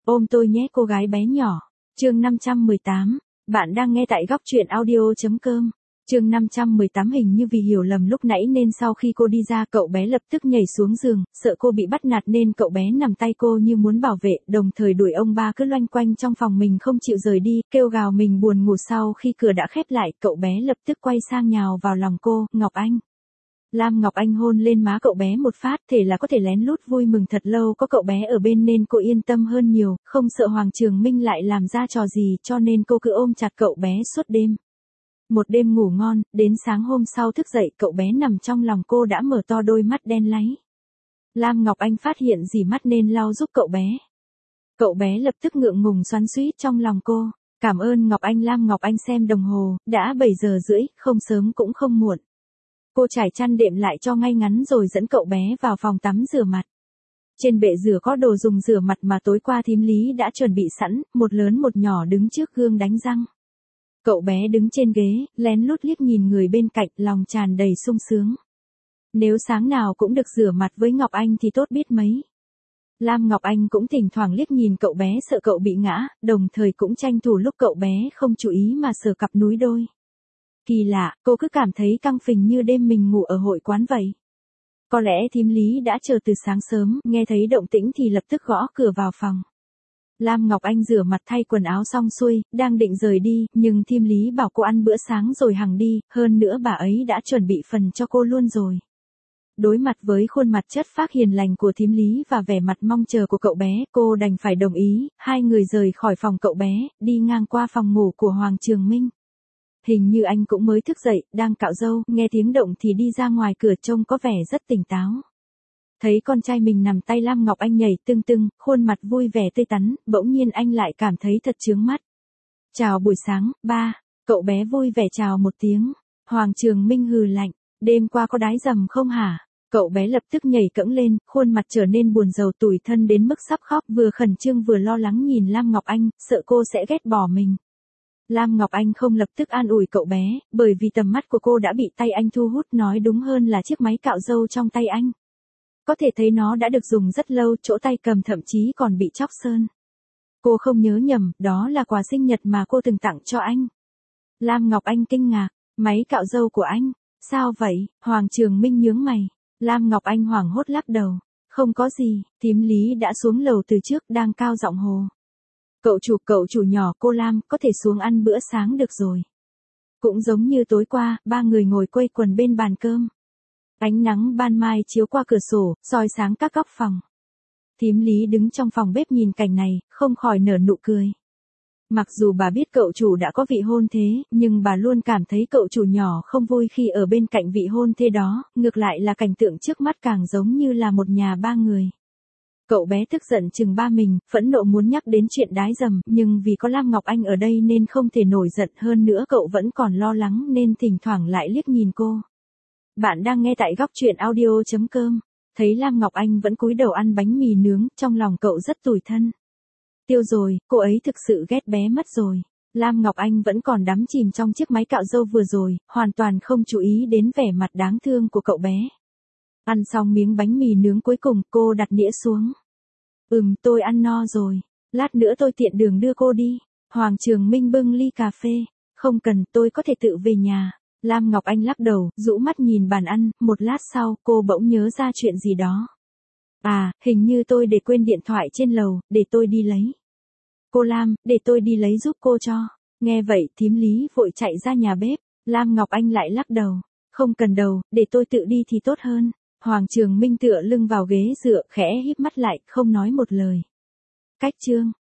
Ôm tôi nhé cô gái bé nhỏ. Chương 518. Bạn đang nghe tại góc truyện audio.com. Chương 518 hình như vì hiểu lầm lúc nãy nên sau khi cô đi ra cậu bé lập tức nhảy xuống giường, sợ cô bị bắt nạt nên cậu bé nằm tay cô như muốn bảo vệ, đồng thời đuổi ông ba cứ loanh quanh trong phòng mình không chịu rời đi, kêu gào mình buồn ngủ. Sau khi cửa đã khép lại, cậu bé lập tức quay sang nhào vào lòng cô. Ngọc Anh. Lam Ngọc Anh hôn lên má cậu bé một phát, thể là có thể lén lút vui mừng, thật lâu có cậu bé ở bên nên cô yên tâm hơn nhiều, không sợ Hoàng Trường Minh lại làm ra trò gì, cho nên cô cứ ôm chặt cậu bé suốt đêm. Một đêm ngủ ngon, đến sáng hôm sau thức dậy cậu bé nằm trong lòng cô đã mở to đôi mắt đen láy. Lam Ngọc Anh phát hiện dỉ mắt nên lau giúp cậu bé. Cậu bé lập tức ngượng ngùng xoắn xuýt trong lòng cô. Cảm ơn Ngọc Anh. Lam Ngọc Anh xem đồng hồ, đã 7 giờ rưỡi, không sớm cũng không muộn. Cô trải chăn đệm lại cho ngay ngắn rồi dẫn cậu bé vào phòng tắm rửa mặt. Trên bệ rửa có đồ dùng rửa mặt mà tối qua thím Lý đã chuẩn bị sẵn, một lớn một nhỏ đứng trước gương đánh răng. Cậu bé đứng trên ghế, lén lút liếc nhìn người bên cạnh, lòng tràn đầy sung sướng. Nếu sáng nào cũng được rửa mặt với Ngọc Anh thì tốt biết mấy. Lam Ngọc Anh cũng thỉnh thoảng liếc nhìn cậu bé sợ cậu bị ngã, đồng thời cũng tranh thủ lúc cậu bé không chú ý mà sờ cặp núi đôi. Kỳ lạ, cô cứ cảm thấy căng phình như đêm mình ngủ ở hội quán vậy. Có lẽ thím Lý đã chờ từ sáng sớm, nghe thấy động tĩnh thì lập tức gõ cửa vào phòng. Lam Ngọc Anh rửa mặt thay quần áo xong xuôi, đang định rời đi, nhưng thím Lý bảo cô ăn bữa sáng rồi hằng đi, hơn nữa bà ấy đã chuẩn bị phần cho cô luôn rồi. Đối mặt với khuôn mặt chất phác hiền lành của thím Lý và vẻ mặt mong chờ của cậu bé, cô đành phải đồng ý, hai người rời khỏi phòng cậu bé, đi ngang qua phòng ngủ của Hoàng Trường Minh. Hình như anh cũng mới thức dậy, đang cạo râu, nghe tiếng động thì đi ra ngoài cửa trông có vẻ rất tỉnh táo. Thấy con trai mình nằm tay Lam Ngọc Anh nhảy tưng tưng, khuôn mặt vui vẻ tươi tắn, bỗng nhiên anh lại cảm thấy thật chướng mắt. Chào buổi sáng, ba. Cậu bé vui vẻ chào một tiếng. Hoàng Trường Minh hừ lạnh, đêm qua có đái dầm không hả? Cậu bé lập tức nhảy cẫng lên, khuôn mặt trở nên buồn rầu tủi thân đến mức sắp khóc, vừa khẩn trương vừa lo lắng nhìn Lam Ngọc Anh, sợ cô sẽ ghét bỏ mình. Lam Ngọc Anh không lập tức an ủi cậu bé, bởi vì tầm mắt của cô đã bị tay anh thu hút, nói đúng hơn là chiếc máy cạo râu trong tay anh. Có thể thấy nó đã được dùng rất lâu, chỗ tay cầm thậm chí còn bị chóc sơn. Cô không nhớ nhầm, đó là quà sinh nhật mà cô từng tặng cho anh. Lam Ngọc Anh kinh ngạc, máy cạo râu của anh, sao vậy? Hoàng Trường Minh nhướng mày. Lam Ngọc Anh hoảng hốt lắc đầu, không có gì, thím Lý đã xuống lầu từ trước, đang cao giọng hồ. Cậu chủ nhỏ, cô Lam, có thể xuống ăn bữa sáng được rồi. Cũng giống như tối qua, ba người ngồi quây quần bên bàn cơm. Ánh nắng ban mai chiếu qua cửa sổ, soi sáng các góc phòng. Thím Lý đứng trong phòng bếp nhìn cảnh này, không khỏi nở nụ cười. Mặc dù bà biết cậu chủ đã có vị hôn thê, nhưng bà luôn cảm thấy cậu chủ nhỏ không vui khi ở bên cạnh vị hôn thê đó, ngược lại là cảnh tượng trước mắt càng giống như là một nhà ba người. Cậu bé tức giận chừng ba mình, phẫn nộ muốn nhắc đến chuyện đái dầm, nhưng vì có Lam Ngọc Anh ở đây nên không thể nổi giận, hơn nữa cậu vẫn còn lo lắng nên thỉnh thoảng lại liếc nhìn cô. Bạn đang nghe tại góc truyện audio.com. Thấy Lam Ngọc Anh vẫn cúi đầu ăn bánh mì nướng, trong lòng cậu rất tủi thân. Tiêu rồi, cô ấy thực sự ghét bé mất rồi. Lam Ngọc Anh vẫn còn đắm chìm trong chiếc máy cạo râu vừa rồi, hoàn toàn không chú ý đến vẻ mặt đáng thương của cậu bé. Ăn xong miếng bánh mì nướng cuối cùng, cô đặt đĩa xuống. Tôi ăn no rồi. Lát nữa tôi tiện đường đưa cô đi. Hoàng Trường Minh bưng ly cà phê. Không cần, tôi có thể tự về nhà. Lam Ngọc Anh lắc đầu, rũ mắt nhìn bàn ăn, một lát sau, cô bỗng nhớ ra chuyện gì đó. À, hình như tôi để quên điện thoại trên lầu, để tôi đi lấy. Cô Lam, để tôi đi lấy giúp cô cho. Nghe vậy, thím Lý vội chạy ra nhà bếp. Lam Ngọc Anh lại lắc đầu. Không cần đâu, để tôi tự đi thì tốt hơn. Hoàng Trường Minh tựa lưng vào ghế dựa, khẽ híp mắt lại, không nói một lời. Cách chương